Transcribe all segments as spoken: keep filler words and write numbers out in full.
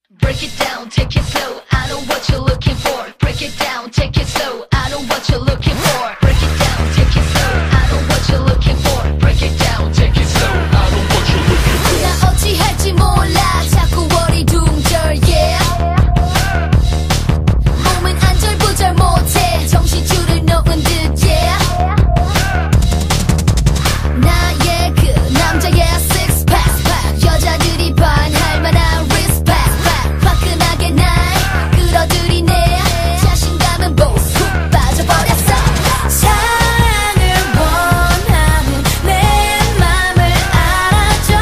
Break it down, take it slow. I know what you're looking for. Break it down, take it slow. I know what you're looking for. Break it down, take it slow. I know what you're looking for. Break it down, take it slow. I know what you're looking for. 나 어찌할지 몰라. 자꾸 어리둥절, yeah. 몸은 안절부절 못해. 정신줄을 놓은 듯, yeah. 나의 그 남자의 six pack, pack. 여자들이 반할 만한 respect, back. 화끈하게 날 끌어들이네. 자신감은 푹 빠져버렸어. 사랑을 원하는 내 맘을 알아줘.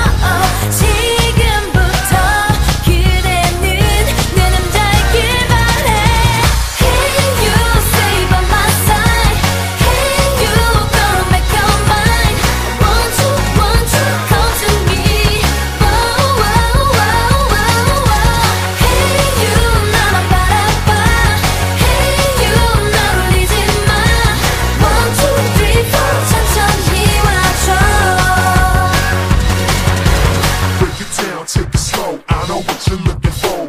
지금부터 그대는 내 남자이길 바래. Hey you, stay by my side. Hey you, gonna make your mind. Want to, want to, come to me. Whoa, whoa, whoa, whoa, whoa. Hey you, 나만 바라봐. Hey you, 날 울리지 마. One, two, three, four, 천천히 와줘. Break it down, take it slow. I know what you're looking for.